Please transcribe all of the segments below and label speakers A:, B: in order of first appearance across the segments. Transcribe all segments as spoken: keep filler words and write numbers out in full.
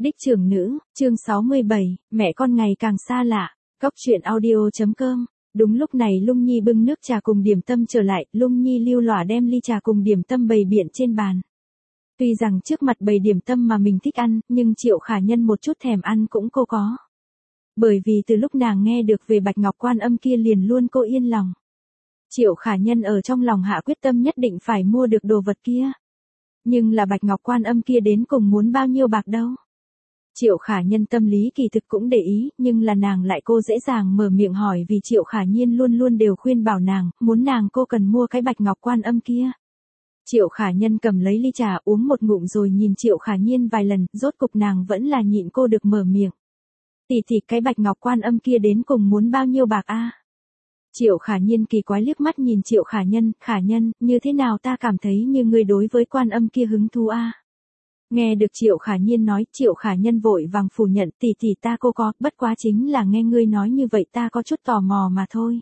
A: Đích trưởng nữ, chương sáu mươi bảy, mẹ con ngày càng xa lạ. Góc truyện audio.com. Đúng lúc này Lung Nhi bưng nước trà cùng điểm tâm trở lại, Lung Nhi lưu lỏa đem ly trà cùng điểm tâm bày biện trên bàn. Tuy rằng trước mặt bày điểm tâm mà mình thích ăn, nhưng Triệu Khả Nhân một chút thèm ăn cũng cô có. Bởi vì từ lúc nàng nghe được về Bạch Ngọc Quan Âm kia liền luôn cô yên lòng. Triệu Khả Nhân ở trong lòng hạ quyết tâm nhất định phải mua được đồ vật kia. Nhưng là Bạch Ngọc Quan Âm kia đến cùng muốn bao nhiêu bạc đâu. Triệu Khả Nhân tâm lý kỳ thực cũng để ý, nhưng là nàng lại cô dễ dàng mở miệng hỏi vì Triệu Khả Nhiên luôn luôn đều khuyên bảo nàng, muốn nàng cô cần mua cái Bạch Ngọc Quan Âm kia. Triệu Khả Nhân cầm lấy ly trà uống một ngụm rồi nhìn Triệu Khả Nhiên vài lần, rốt cục nàng vẫn là nhịn cô được mở miệng. Tỷ tỷ, cái Bạch Ngọc Quan Âm kia đến cùng muốn bao nhiêu bạc a? Triệu Khả Nhiên kỳ quái liếc mắt nhìn Triệu Khả Nhân, Khả Nhân, như thế nào ta cảm thấy như ngươi đối với Quan Âm kia hứng thú a? Nghe được Triệu Khả Nhiên nói, Triệu Khả Nhân vội vàng phủ nhận, tỷ tỷ ta cô có, bất quá chính là nghe ngươi nói như vậy ta có chút tò mò mà thôi.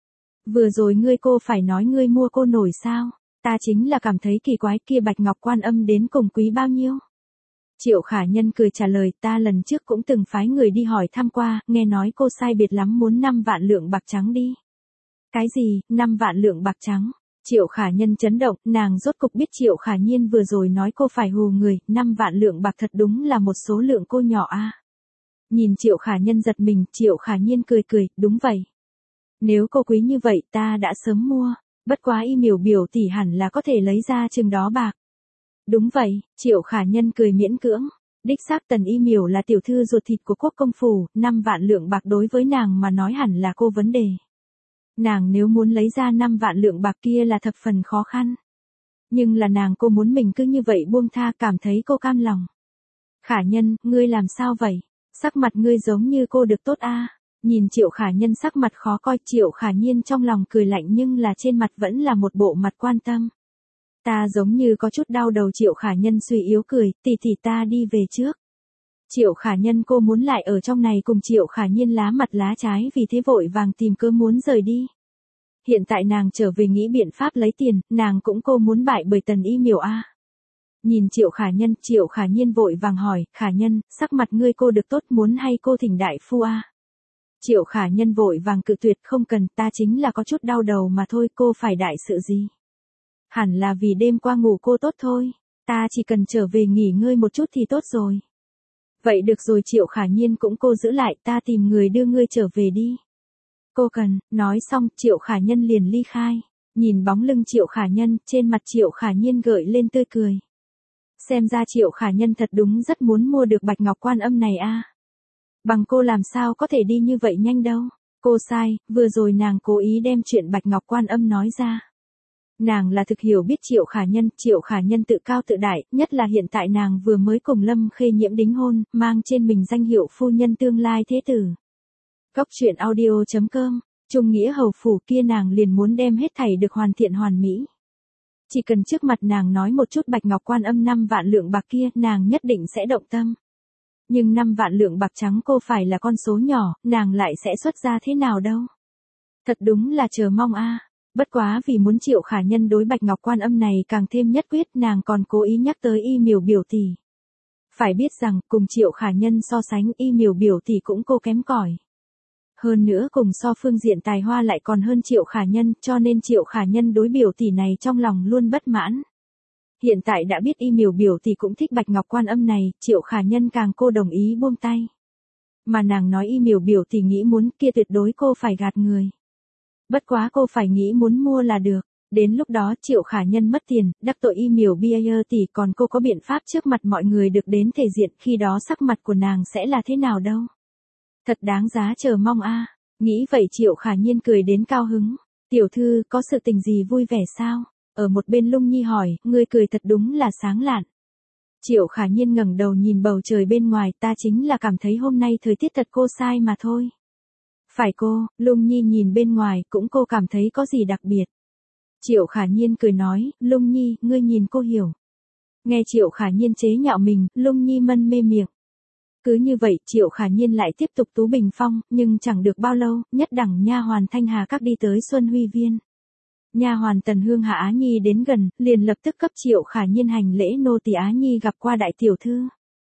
A: Vừa rồi ngươi cô phải nói ngươi mua cô nổi sao, ta chính là cảm thấy kỳ quái kia Bạch Ngọc Quan Âm đến cùng quý bao nhiêu. Triệu Khả Nhân cười trả lời, ta lần trước cũng từng phái người đi hỏi thăm qua, nghe nói cô sai biệt lắm muốn năm vạn lượng bạc trắng đi. Cái gì, năm vạn lượng bạc trắng? Triệu Khả Nhân chấn động, nàng rốt cục biết Triệu Khả Nhiên vừa rồi nói cô phải hù người, năm vạn lượng bạc thật đúng là một số lượng cô nhỏ a. Nhìn Triệu Khả Nhân giật mình, Triệu Khả Nhiên cười cười, đúng vậy. Nếu cô quý như vậy ta đã sớm mua, bất quá y miểu biểu tỷ hẳn là có thể lấy ra chừng đó bạc. Đúng vậy, Triệu Khả Nhân cười miễn cưỡng. Đích xác Tần Y Miểu là tiểu thư ruột thịt của quốc công phủ, năm vạn lượng bạc đối với nàng mà nói hẳn là cô vấn đề. Nàng nếu muốn lấy ra năm vạn lượng bạc kia là thập phần khó khăn. Nhưng là nàng cô muốn mình cứ như vậy buông tha, cảm thấy cô cam lòng. Khả Nhân, ngươi làm sao vậy? Sắc mặt ngươi giống như cô được tốt a. Nhìn Triệu Khả Nhân sắc mặt khó coi, Triệu Khả Nhiên trong lòng cười lạnh nhưng là trên mặt vẫn là một bộ mặt quan tâm. Ta giống như có chút đau đầu. Triệu Khả Nhân suy yếu cười, tỷ tỷ ta đi về trước. Triệu Khả Nhân cô muốn lại ở trong này cùng Triệu Khả Nhiên lá mặt lá trái, vì thế vội vàng tìm cơ muốn rời đi. Hiện tại nàng trở về nghĩ biện pháp lấy tiền, nàng cũng cô muốn bại bởi Tần Y Miểu a. Nhìn Triệu Khả Nhân, Triệu Khả Nhiên vội vàng hỏi, Khả Nhân, sắc mặt ngươi cô được tốt, muốn hay cô thỉnh đại phu a? Triệu Khả Nhân vội vàng cự tuyệt, không cần, ta chính là có chút đau đầu mà thôi, cô phải đại sự gì? Hẳn là vì đêm qua ngủ cô tốt thôi, ta chỉ cần trở về nghỉ ngơi một chút thì tốt rồi. Vậy được rồi, Triệu Khả Nhiên cũng cô giữ lại, ta tìm người đưa ngươi trở về đi. Cô cần, nói xong, Triệu Khả Nhân liền ly khai. Nhìn bóng lưng Triệu Khả Nhân, trên mặt Triệu Khả Nhiên gợi lên tươi cười. Xem ra Triệu Khả Nhân thật đúng rất muốn mua được Bạch Ngọc Quan Âm này a. Bằng cô làm sao có thể đi như vậy nhanh đâu. Cô sai, vừa rồi nàng cố ý đem chuyện Bạch Ngọc Quan Âm nói ra. Nàng là thực hiểu biết Triệu Khả Nhân, Triệu Khả Nhân tự cao tự đại, nhất là hiện tại nàng vừa mới cùng Lâm Khê Nhiễm đính hôn, mang trên mình danh hiệu phu nhân tương lai thế tử. Góc truyện audio.com, Trung nghĩa hầu phủ kia nàng liền muốn đem hết thảy được hoàn thiện hoàn mỹ. Chỉ cần trước mặt nàng nói một chút Bạch Ngọc Quan Âm năm vạn lượng bạc kia, nàng nhất định sẽ động tâm. Nhưng năm vạn lượng bạc trắng cô phải là con số nhỏ, nàng lại sẽ xuất ra thế nào đâu. Thật đúng là chờ mong a. Bất quá vì muốn Triệu Khả Nhân đối Bạch Ngọc Quan Âm này càng thêm nhất quyết, nàng còn cố ý nhắc tới Y Miểu biểu tỷ. Phải biết rằng, cùng Triệu Khả Nhân so sánh, Y Miểu biểu tỷ cũng cô kém cỏi. Hơn nữa cùng so phương diện tài hoa lại còn hơn Triệu Khả Nhân, cho nên Triệu Khả Nhân đối biểu tỷ này trong lòng luôn bất mãn. Hiện tại đã biết Y Miểu biểu tỷ cũng thích Bạch Ngọc Quan Âm này, Triệu Khả Nhân càng cô đồng ý buông tay. Mà nàng nói Y Miểu biểu tỷ nghĩ muốn kia tuyệt đối cô phải gạt người. Bất quá cô phải nghĩ muốn mua là được. Đến lúc đó Triệu Khả Nhân mất tiền, đắc tội Y Miểu bia tỷ, còn cô có biện pháp trước mặt mọi người được đến thể diện, khi đó sắc mặt của nàng sẽ là thế nào đâu. Thật đáng giá chờ mong a. Nghĩ vậy Triệu Khả Nhiên cười đến cao hứng. Tiểu thư, có sự tình gì vui vẻ sao? Ở một bên Lung Nhi hỏi, ngươi cười thật đúng là sáng lạn. Triệu Khả Nhiên ngẩng đầu nhìn bầu trời bên ngoài, ta chính là cảm thấy hôm nay thời tiết thật cô sai mà thôi. Phải cô, Lung Nhi nhìn bên ngoài, cũng cô cảm thấy có gì đặc biệt. Triệu Khả Nhiên cười nói, Lung Nhi, ngươi nhìn cô hiểu. Nghe Triệu Khả Nhiên chế nhạo mình, Lung Nhi mân mê miệng. Cứ như vậy, Triệu Khả Nhiên lại tiếp tục tú bình phong, nhưng chẳng được bao lâu, nhất đẳng nha hoàn Thanh Hà Các đi tới Xuân Huy Viên. Nha hoàn Tần Hương Hạ Á Nhi đến gần, liền lập tức cấp Triệu Khả Nhiên hành lễ, nô tỳ Á Nhi gặp qua đại tiểu thư.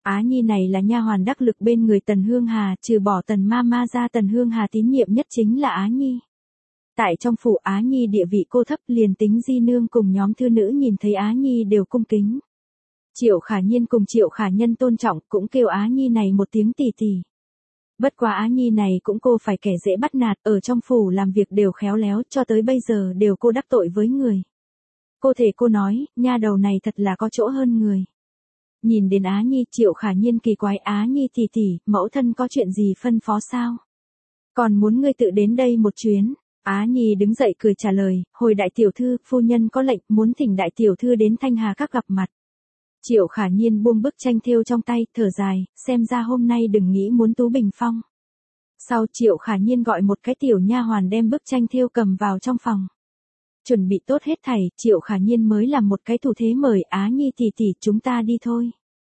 A: Á Nhi này là nha hoàn đắc lực bên người Tần Hương Hà, trừ bỏ Tần Mama ra Tần Hương Hà tín nhiệm nhất chính là Á Nhi. Tại trong phủ Á Nhi địa vị cô thấp, liền tính di nương cùng nhóm thư nữ nhìn thấy Á Nhi đều cung kính. Triệu Khả Nhiên cùng Triệu Khả Nhân tôn trọng, cũng kêu Á Nhi này một tiếng tỷ tỷ. Bất quá Á Nhi này cũng cô phải kẻ dễ bắt nạt, ở trong phủ làm việc đều khéo léo, cho tới bây giờ đều cô đắc tội với người. Cô thể cô nói, nha đầu này thật là có chỗ hơn người. Nhìn đến Á Nhi, Triệu Khả Nhiên kỳ quái, Á Nhi tỷ tỷ, mẫu thân có chuyện gì phân phó sao? Còn muốn ngươi tự đến đây một chuyến. Á Nhi đứng dậy cười trả lời, hồi đại tiểu thư, phu nhân có lệnh, muốn thỉnh đại tiểu thư đến Thanh Hà Các gặp mặt. Triệu Khả Nhiên buông bức tranh thêu trong tay, thở dài, xem ra hôm nay đừng nghĩ muốn tú bình phong. Sau Triệu Khả Nhiên gọi một cái tiểu nha hoàn đem bức tranh thêu cầm vào trong phòng. Chuẩn bị tốt hết thảy, Triệu Khả Nhiên mới làm một cái thủ thế mời Á Nhi tỷ tỷ, chúng ta đi thôi.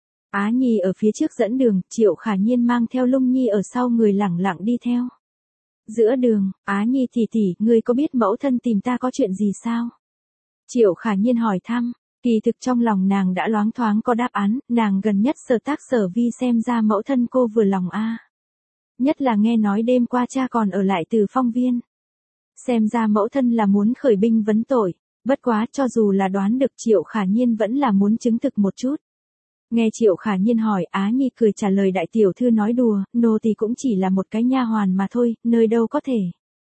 A: Á Nhi ở phía trước dẫn đường, Triệu Khả Nhiên mang theo Lung Nhi ở sau người lẳng lặng đi theo. Giữa đường, Á Nhi tỷ tỷ, ngươi có biết mẫu thân tìm ta có chuyện gì sao? Triệu Khả Nhiên hỏi thăm, kỳ thực trong lòng nàng đã loáng thoáng có đáp án, nàng gần nhất sở tác sở vi xem ra mẫu thân cô vừa lòng a. Nhất là nghe nói đêm qua cha còn ở lại Từ Phong Viên. Xem ra mẫu thân là muốn khởi binh vấn tội, bất quá cho dù là đoán được Triệu Khả Nhiên vẫn là muốn chứng thực một chút. Nghe Triệu Khả Nhiên hỏi, Á Nhi cười trả lời, đại tiểu thư nói đùa, nô tỳ cũng chỉ là một cái nha hoàn mà thôi, nơi đâu có thể.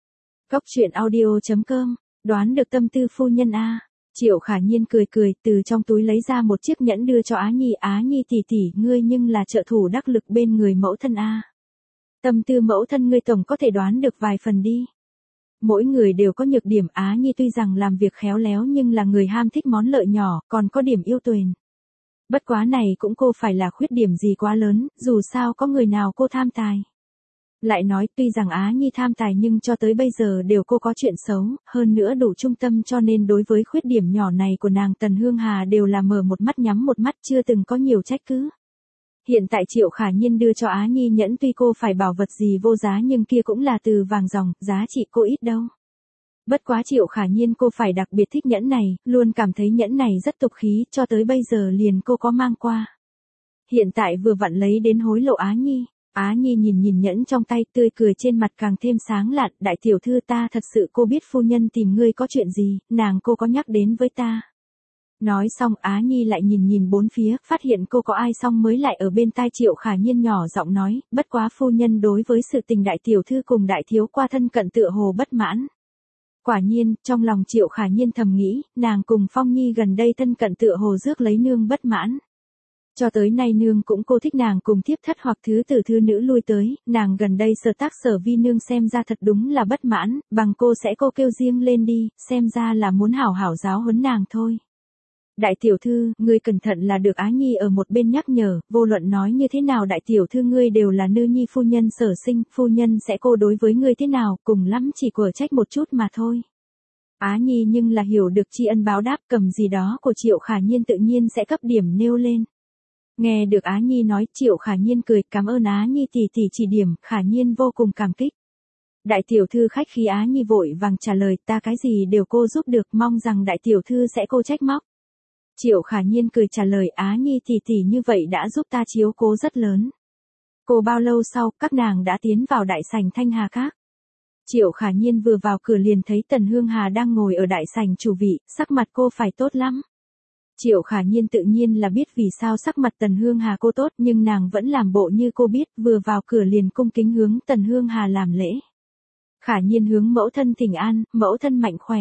A: Cốc truyện audio chấm com, đoán được tâm tư phu nhân a. Triệu Khả Nhiên cười cười, từ trong túi lấy ra một chiếc nhẫn đưa cho Á Nhi, Á Nhi tỷ tỷ, ngươi nhưng là trợ thủ đắc lực bên người mẫu thân a. Tâm tư mẫu thân ngươi tổng có thể đoán được vài phần đi. Mỗi người đều có nhược điểm, Á Nhi tuy rằng làm việc khéo léo nhưng là người ham thích món lợi nhỏ, còn có điểm yêu tuền. Bất quá này cũng cô phải là khuyết điểm gì quá lớn, dù sao có người nào cô tham tài. Lại nói tuy rằng Á Nhi tham tài nhưng cho tới bây giờ đều cô có chuyện xấu, hơn nữa đủ trung tâm, cho nên đối với khuyết điểm nhỏ này của nàng Tần Hương Hà đều là mở một mắt nhắm một mắt, chưa từng có nhiều trách cứ. Hiện tại Triệu Khả Nhiên đưa cho Á Nhi nhẫn, tuy cô phải bảo vật gì vô giá nhưng kia cũng là từ vàng ròng, giá trị cô ít đâu. Bất quá Triệu Khả Nhiên cô phải đặc biệt thích nhẫn này, luôn cảm thấy nhẫn này rất tục khí, cho tới bây giờ liền cô có mang qua. Hiện tại vừa vặn lấy đến hối lộ Á Nhi. Á Nhi nhìn nhìn nhẫn trong tay, tươi cười trên mặt càng thêm sáng lạn, đại tiểu thư, ta thật sự cô biết phu nhân tìm ngươi có chuyện gì, nàng cô có nhắc đến với ta. Nói xong Á Nhi lại nhìn nhìn bốn phía, phát hiện cô có ai xong mới lại ở bên tai Triệu Khả Nhiên nhỏ giọng nói, bất quá phu nhân đối với sự tình đại tiểu thư cùng đại thiếu qua thân cận tựa hồ bất mãn. Quả nhiên, trong lòng Triệu Khả Nhiên thầm nghĩ, nàng cùng Phong Nhi gần đây thân cận tựa hồ rước lấy nương bất mãn. Cho tới nay nương cũng cô thích nàng cùng thiếp thất hoặc thứ tử thư nữ lui tới, nàng gần đây sở tác sở vi nương xem ra thật đúng là bất mãn, bằng cô sẽ cô kêu riêng lên đi, xem ra là muốn hảo hảo giáo huấn nàng thôi. Đại tiểu thư, ngươi cẩn thận là được. Á Nhi ở một bên nhắc nhở, vô luận nói như thế nào đại tiểu thư ngươi đều là nữ nhi phu nhân sở sinh, phu nhân sẽ cô đối với ngươi thế nào, cùng lắm chỉ quở trách một chút mà thôi. Á Nhi nhưng là hiểu được tri ân báo đáp, cầm gì đó của Triệu Khả Nhiên tự nhiên sẽ cấp điểm nêu lên. Nghe được Á Nhi nói, Triệu Khả Nhiên cười, cảm ơn Á Nhi tỷ tỷ chỉ điểm, Khả Nhiên vô cùng cảm kích. Đại tiểu thư khách khí. Á Nhi vội vàng trả lời, ta cái gì đều cô giúp được, mong rằng đại tiểu thư sẽ cô trách móc. Triệu Khả Nhiên cười trả lời, Á Nhi tỷ tỷ như vậy đã giúp ta chiếu cố rất lớn. Cô bao lâu sau, các nàng đã tiến vào đại sảnh Thanh Hà Các. Triệu Khả Nhiên vừa vào cửa liền thấy Tần Hương Hà đang ngồi ở đại sảnh chủ vị, sắc mặt cô phải tốt lắm. Triệu Khả Nhiên tự nhiên là biết vì sao sắc mặt Tần Hương Hà cô tốt, nhưng nàng vẫn làm bộ như cô biết, vừa vào cửa liền cung kính hướng Tần Hương Hà làm lễ. Khả Nhiên hướng mẫu thân thỉnh an, mẫu thân mạnh khỏe.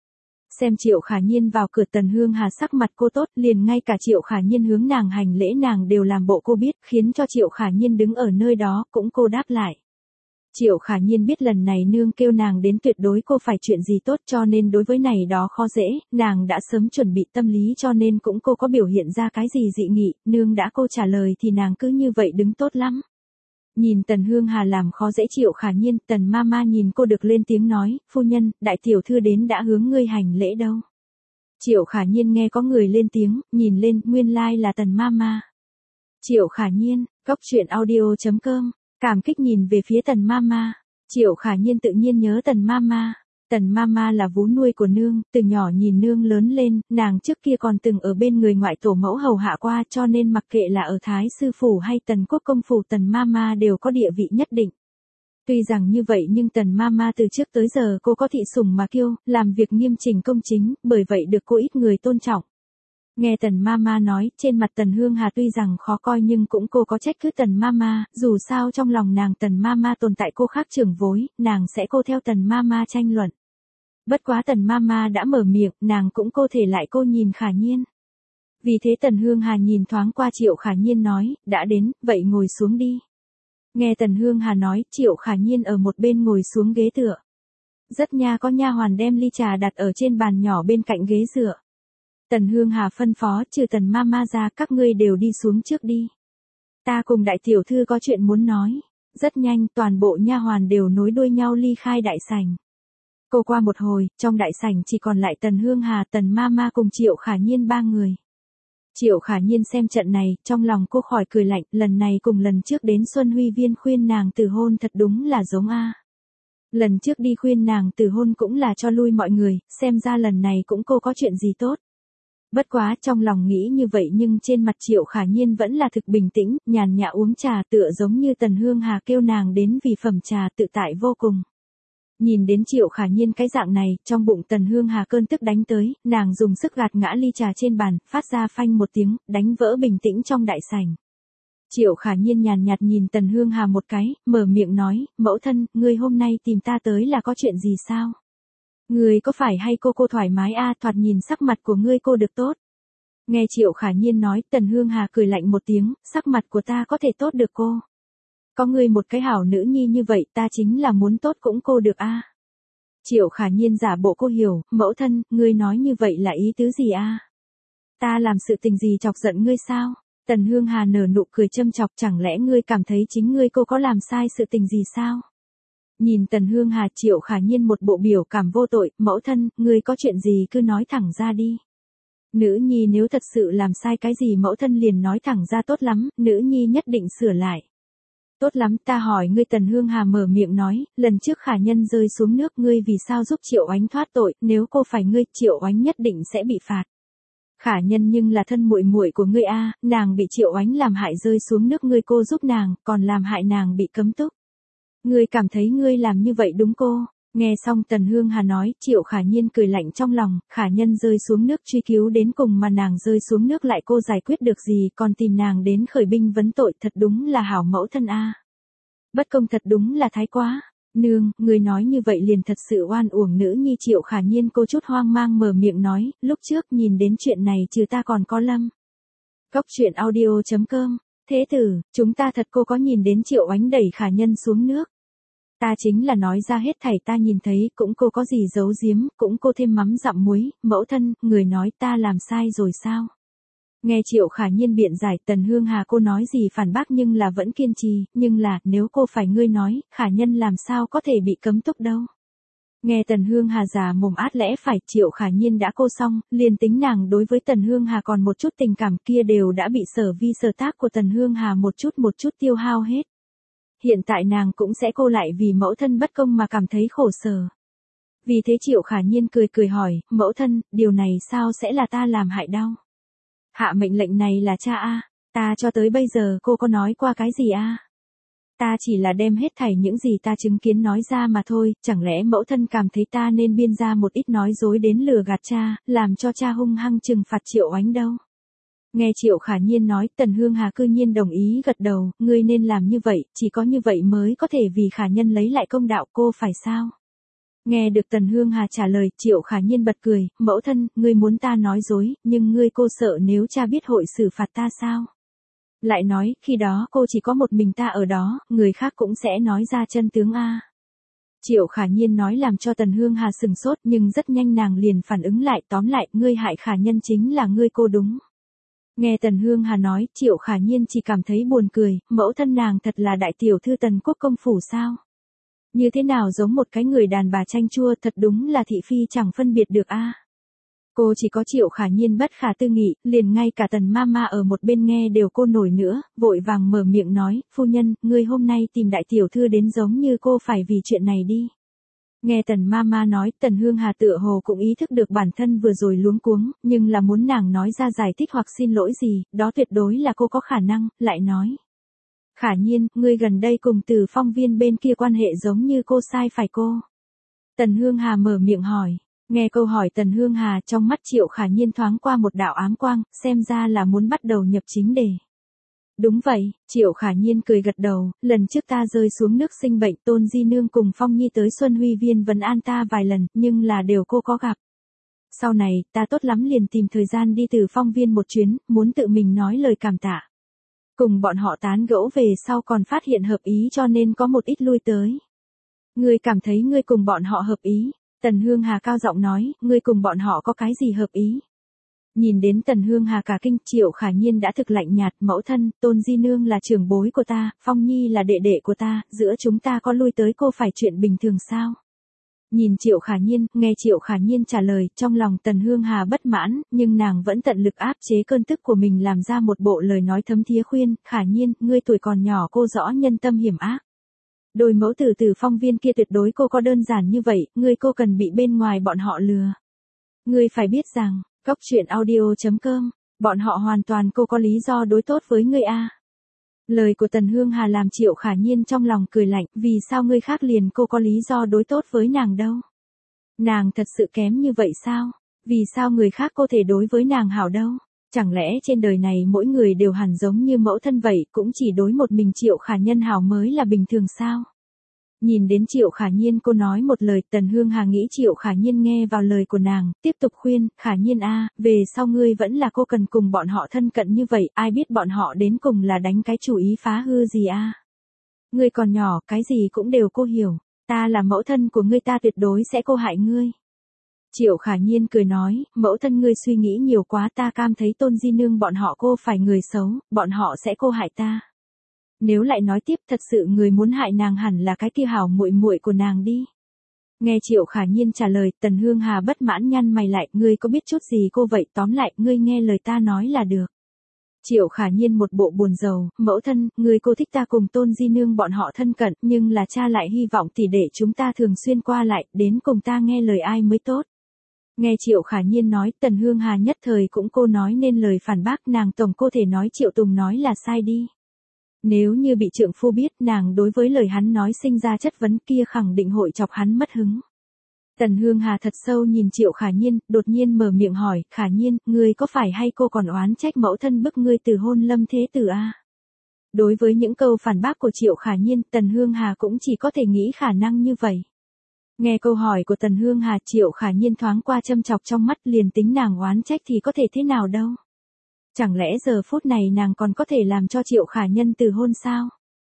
A: Xem Triệu Khả Nhiên vào cửa, Tần Hương Hà sắc mặt cô tốt, liền ngay cả Triệu Khả Nhiên hướng nàng hành lễ nàng đều làm bộ cô biết, khiến cho Triệu Khả Nhiên đứng ở nơi đó, cũng cô đáp lại. Triệu Khả Nhiên biết lần này nương kêu nàng đến tuyệt đối cô phải chuyện gì tốt, cho nên đối với này đó khó dễ, nàng đã sớm chuẩn bị tâm lý, cho nên cũng cô có biểu hiện ra cái gì dị nghị, nương đã cô trả lời thì nàng cứ như vậy đứng tốt lắm. Nhìn Tần Hương Hà làm khó dễ Triệu Khả Nhiên, Tần Mama nhìn cô được lên tiếng nói, phu nhân, đại tiểu thư đến đã hướng ngươi hành lễ đâu. Triệu Khả Nhiên nghe có người lên tiếng, nhìn lên, nguyên lai like là Tần Mama. Triệu Khả Nhiên, cốc truyện audio chấm com, cảm kích nhìn về phía Tần Mama. Triệu Khả Nhiên tự nhiên nhớ Tần Mama. Tần Mama là vú nuôi của nương, từ nhỏ nhìn nương lớn lên, nàng trước kia còn từng ở bên người ngoại tổ mẫu hầu hạ qua, cho nên mặc kệ là ở Thái Sư Phủ hay Tần Quốc Công Phủ, Tần Mama đều có địa vị nhất định. Tuy rằng như vậy nhưng Tần Mama từ trước tới giờ cô có thị sủng mà kiêu, làm việc nghiêm chỉnh công chính, bởi vậy được cô ít người tôn trọng. Nghe Tần Mama nói, trên mặt Tần Hương Hà tuy rằng khó coi nhưng cũng cô có trách cứ Tần Mama, dù sao trong lòng nàng Tần Mama tồn tại cô khác trưởng vối, nàng sẽ cô theo Tần Mama tranh luận. Bất quá Tần Mama đã mở miệng, nàng cũng cô thể lại cô nhìn Khả Nhiên. Vì thế Tần Hương Hà nhìn thoáng qua Triệu Khả Nhiên nói, đã đến, vậy ngồi xuống đi. Nghe Tần Hương Hà nói, Triệu Khả Nhiên ở một bên ngồi xuống ghế tựa. Rất nha có nha hoàn đem ly trà đặt ở trên bàn nhỏ bên cạnh ghế dựa. Tần Hương Hà phân phó, trừ Tần Mama ra, các ngươi đều đi xuống trước đi. Ta cùng đại tiểu thư có chuyện muốn nói. Rất nhanh, toàn bộ nha hoàn đều nối đuôi nhau ly khai đại sảnh. Cô qua một hồi, trong đại sảnh chỉ còn lại Tần Hương Hà, Tần Mama cùng Triệu Khả Nhiên ba người. Triệu Khả Nhiên xem trận này, trong lòng cô khỏi cười lạnh, lần này cùng lần trước đến Xuân Huy Viên khuyên nàng từ hôn thật đúng là giống a. Lần trước đi khuyên nàng từ hôn cũng là cho lui mọi người, xem ra lần này cũng cô có chuyện gì tốt. Bất quá trong lòng nghĩ như vậy nhưng trên mặt Triệu Khả Nhiên vẫn là thực bình tĩnh, nhàn nhã uống trà tựa giống như Tần Hương Hà kêu nàng đến vì phẩm trà tự tại vô cùng. Nhìn đến Triệu Khả Nhiên cái dạng này, trong bụng Tần Hương Hà cơn tức đánh tới, nàng dùng sức gạt ngã ly trà trên bàn, phát ra phanh một tiếng, đánh vỡ bình tĩnh trong đại sảnh. Triệu Khả Nhiên nhàn nhạt nhìn Tần Hương Hà một cái, mở miệng nói, mẫu thân, ngươi hôm nay tìm ta tới là có chuyện gì sao? Ngươi có phải hay cô cô thoải mái a, thoạt nhìn sắc mặt của ngươi cô được tốt. Nghe Triệu Khả Nhiên nói, Tần Hương Hà cười lạnh một tiếng, sắc mặt của ta có thể tốt được cô. Có ngươi một cái hảo nữ nhi như vậy ta chính là muốn tốt cũng cô được a. Triệu Khả Nhiên giả bộ cô hiểu, mẫu thân, ngươi nói như vậy là ý tứ gì a? Ta làm sự tình gì chọc giận ngươi sao? Tần Hương Hà nở nụ cười châm chọc, chẳng lẽ ngươi cảm thấy chính ngươi cô có làm sai sự tình gì sao? Nhìn Tần Hương Hà, Triệu Khả Nhiên một bộ biểu cảm vô tội, mẫu thân, ngươi có chuyện gì cứ nói thẳng ra đi. Nữ nhi nếu thật sự làm sai cái gì mẫu thân liền nói thẳng ra tốt lắm, nữ nhi nhất định sửa lại. Tốt lắm, ta hỏi ngươi. Tần Hương Hà mở miệng nói, lần trước Khả Nhân rơi xuống nước ngươi vì sao giúp Triệu Oánh thoát tội, nếu cô phải ngươi, Triệu Oánh nhất định sẽ bị phạt. Khả Nhân nhưng là thân muội muội của ngươi a, nàng bị Triệu Oánh làm hại rơi xuống nước ngươi cô giúp nàng, còn làm hại nàng bị cấm túc. Ngươi cảm thấy ngươi làm như vậy đúng cô? Nghe xong Tần Hương Hà nói, Triệu Khả Nhiên cười lạnh trong lòng, Khả Nhân rơi xuống nước truy cứu đến cùng mà nàng rơi xuống nước lại cô giải quyết được gì, còn tìm nàng đến khởi binh vấn tội, thật đúng là hảo mẫu thân a. Bất công thật đúng là thái quá. Nương, người nói như vậy liền thật sự oan uổng nữ nhi. Triệu Khả Nhiên cô chút hoang mang mở miệng nói, lúc trước nhìn đến chuyện này trừ ta còn có Lâm. Góc truyện audio chấm com, thế tử, chúng ta thật cô có nhìn đến Triệu Oánh đẩy Khả Nhân xuống nước. Ta chính là nói ra hết thảy ta nhìn thấy, cũng cô có gì giấu giếm, cũng cô thêm mắm dặm muối, mẫu thân, người nói ta làm sai rồi sao? Nghe Triệu Khả Nhiên biện giải, Tần Hương Hà cô nói gì phản bác nhưng là vẫn kiên trì, nhưng là, nếu cô phải ngươi nói, Khả Nhân làm sao có thể bị cấm túc đâu. Nghe Tần Hương Hà già mồm át lẽ phải, Triệu Khả Nhiên đã cô xong, liền tính nàng đối với Tần Hương Hà còn một chút tình cảm kia đều đã bị sở vi sở tác của Tần Hương Hà một chút một chút tiêu hao hết. Hiện tại nàng cũng sẽ cô lại vì mẫu thân bất công mà cảm thấy khổ sở. Vì thế Triệu Khả Nhiên cười cười hỏi, mẫu thân, điều này sao sẽ là ta làm hại đau? Hạ mệnh lệnh này là cha a, ta cho tới bây giờ cô có nói qua cái gì a? Ta chỉ là đem hết thảy những gì ta chứng kiến nói ra mà thôi, chẳng lẽ mẫu thân cảm thấy ta nên biên ra một ít nói dối đến lừa gạt cha, làm cho cha hung hăng trừng phạt Triệu Oánh đâu? Nghe Triệu Khả Nhiên nói, Tần Hương Hà cư nhiên đồng ý gật đầu, ngươi nên làm như vậy, chỉ có như vậy mới có thể vì Khả Nhân lấy lại công đạo, cô phải sao? Nghe được Tần Hương Hà trả lời, Triệu Khả Nhiên bật cười, mẫu thân, ngươi muốn ta nói dối, nhưng ngươi cô sợ nếu cha biết hội xử phạt ta sao? Lại nói, khi đó cô chỉ có một mình ta ở đó, người khác cũng sẽ nói ra chân tướng a. Triệu Khả Nhiên nói làm cho Tần Hương Hà sừng sốt nhưng rất nhanh nàng liền phản ứng lại, tóm lại, ngươi hại Khả Nhân chính là ngươi cô đúng. Nghe Tần Hương Hà nói, Triệu Khả Nhiên chỉ cảm thấy buồn cười, mẫu thân nàng thật là đại tiểu thư Tần Quốc công phủ sao? Như thế nào giống một cái người đàn bà chanh chua, thật đúng là thị phi chẳng phân biệt được a. Cô chỉ có Triệu Khả Nhiên bất khả tư nghị, liền ngay cả Tần Mama ở một bên nghe đều cô nổi nữa, vội vàng mở miệng nói, phu nhân, ngươi hôm nay tìm đại tiểu thư đến giống như cô phải vì chuyện này đi. Nghe Tần Mama nói, Tần Hương Hà tựa hồ cũng ý thức được bản thân vừa rồi luống cuống, nhưng là muốn nàng nói ra giải thích hoặc xin lỗi gì, đó tuyệt đối là cô có khả năng, lại nói. Khả Nhiên, ngươi gần đây cùng Từ Phong Viên bên kia quan hệ giống như cô sai phải cô. Tần Hương Hà mở miệng hỏi. Nghe câu hỏi Tần Hương Hà, trong mắt Triệu Khả Nhiên thoáng qua một đạo ám quang, xem ra là muốn bắt đầu nhập chính đề. Đúng vậy, Triệu Khả Nhiên cười gật đầu, lần trước ta rơi xuống nước sinh bệnh, Tôn Di Nương cùng Phong Nhi tới Xuân Huy Viên vấn an ta vài lần, nhưng là đều cô có gặp. Sau này, ta tốt lắm liền tìm thời gian đi Từ Phong Viên một chuyến, muốn tự mình nói lời cảm tạ. Cùng bọn họ tán gẫu về sau còn phát hiện hợp ý cho nên có một ít lui tới. Ngươi cảm thấy ngươi cùng bọn họ hợp ý? Tần Hương Hà cao giọng nói, ngươi cùng bọn họ có cái gì hợp ý? Nhìn đến Tần Hương Hà cả kinh, Triệu Khả Nhiên đã thực lạnh nhạt, mẫu thân, Tôn Di Nương là trưởng bối của ta, Phong Nhi là đệ đệ của ta, giữa chúng ta có lui tới cô phải chuyện bình thường sao? Nhìn Triệu Khả Nhiên, nghe Triệu Khả Nhiên trả lời, trong lòng Tần Hương Hà bất mãn, nhưng nàng vẫn tận lực áp chế cơn tức của mình làm ra một bộ lời nói thấm thía khuyên, Khả Nhiên, ngươi tuổi còn nhỏ cô rõ nhân tâm hiểm ác. Đôi mẫu tử Từ Phong Viên kia tuyệt đối cô có đơn giản như vậy, ngươi cô cần bị bên ngoài bọn họ lừa. Ngươi phải biết rằng, Cốc truyện audio chấm com, bọn họ hoàn toàn cô có lý do đối tốt với ngươi a. Lời của Tần Hương Hà làm Triệu Khả Nhiên trong lòng cười lạnh, vì sao ngươi khác liền cô có lý do đối tốt với nàng đâu? Nàng thật sự kém như vậy sao? Vì sao người khác có thể đối với nàng hảo đâu? Chẳng lẽ trên đời này mỗi người đều hẳn giống như mẫu thân vậy, cũng chỉ đối một mình Triệu Khả Nhân hảo mới là bình thường sao? Nhìn đến Triệu Khả Nhiên cô nói một lời, Tần Hương Hà nghĩ Triệu Khả Nhiên nghe vào lời của nàng, tiếp tục khuyên, Khả Nhiên a, về sau ngươi vẫn là cô cần cùng bọn họ thân cận như vậy, ai biết bọn họ đến cùng là đánh cái chủ ý phá hư gì a? Ngươi còn nhỏ, cái gì cũng đều cô hiểu, ta là mẫu thân của ngươi, ta tuyệt đối sẽ cô hại ngươi. Triệu Khả Nhiên cười nói, mẫu thân ngươi suy nghĩ nhiều quá, ta cam thấy Tôn Di Nương bọn họ cô phải người xấu, bọn họ sẽ cô hại ta. Nếu lại nói tiếp, thật sự người muốn hại nàng hẳn là cái kia hảo muội muội của nàng đi. Nghe Triệu Khả Nhiên trả lời, Tần Hương Hà bất mãn nhăn mày lại, ngươi có biết chút gì cô vậy, tóm lại, ngươi nghe lời ta nói là được. Triệu Khả Nhiên một bộ buồn rầu, mẫu thân, ngươi cô thích ta cùng Tôn Di Nương bọn họ thân cận, nhưng là cha lại hy vọng tỷ đệ chúng ta thường xuyên qua lại, đến cùng ta nghe lời ai mới tốt. Nghe Triệu Khả Nhiên nói, Tần Hương Hà nhất thời cũng cô nói nên lời phản bác, nàng tổng cô thể nói Triệu Tùng nói là sai đi. Nếu như bị trượng phu biết, nàng đối với lời hắn nói sinh ra chất vấn kia khẳng định hội chọc hắn mất hứng. Tần Hương Hà thật sâu nhìn Triệu Khả Nhiên, đột nhiên mở miệng hỏi, Khả Nhiên, ngươi có phải hay cô còn oán trách mẫu thân bức ngươi từ hôn Lâm Thế Tử a? Đối với những câu phản bác của Triệu Khả Nhiên, Tần Hương Hà cũng chỉ có thể nghĩ khả năng như vậy. Nghe câu hỏi của Tần Hương Hà, Triệu Khả Nhiên thoáng qua châm chọc trong mắt, liền tính nàng oán trách thì có thể thế nào đâu. Chẳng lẽ giờ phút này nàng còn có thể làm cho Triệu Khả Nhân từ hôn sao?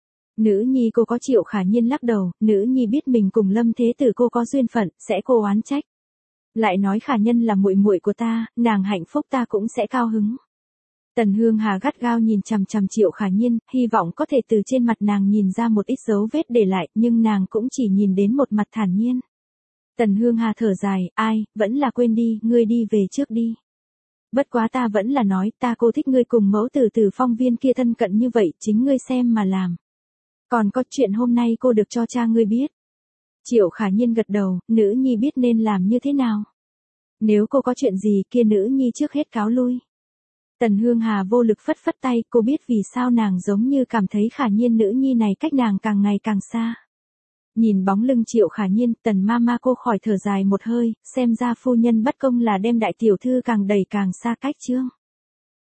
A: Nữ nhi cô có Triệu Khả Nhiên lắc đầu, nữ nhi biết mình cùng Lâm Thế Tử cô có duyên phận, sẽ cô oán trách. Lại nói Khả Nhân là muội muội của ta, nàng hạnh phúc ta cũng sẽ cao hứng. Tần Hương Hà gắt gao nhìn chằm chằm Triệu Khả Nhiên, hy vọng có thể từ trên mặt nàng nhìn ra một ít dấu vết để lại, nhưng nàng cũng chỉ nhìn đến một mặt thản nhiên. Tần Hương Hà thở dài, ai, vẫn là quên đi, ngươi đi về trước đi. Bất quá ta vẫn là nói, ta cô thích ngươi cùng mẫu tử Từ Phong Viên kia thân cận như vậy, chính ngươi xem mà làm. Còn có chuyện hôm nay cô được cho cha ngươi biết. Triệu Khả Nhiên gật đầu, nữ nhi biết nên làm như thế nào. Nếu cô có chuyện gì kia nữ nhi trước hết cáo lui. Tần Hương Hà vô lực phất phất tay, cô biết vì sao nàng giống như cảm thấy Khả Nhiên nữ nhi này cách nàng càng ngày càng xa. Nhìn bóng lưng Triệu Khả Nhiên, Tần Mama cô khỏi thở dài một hơi, xem ra phu nhân bất công là đem đại tiểu thư càng đẩy càng xa cách chương.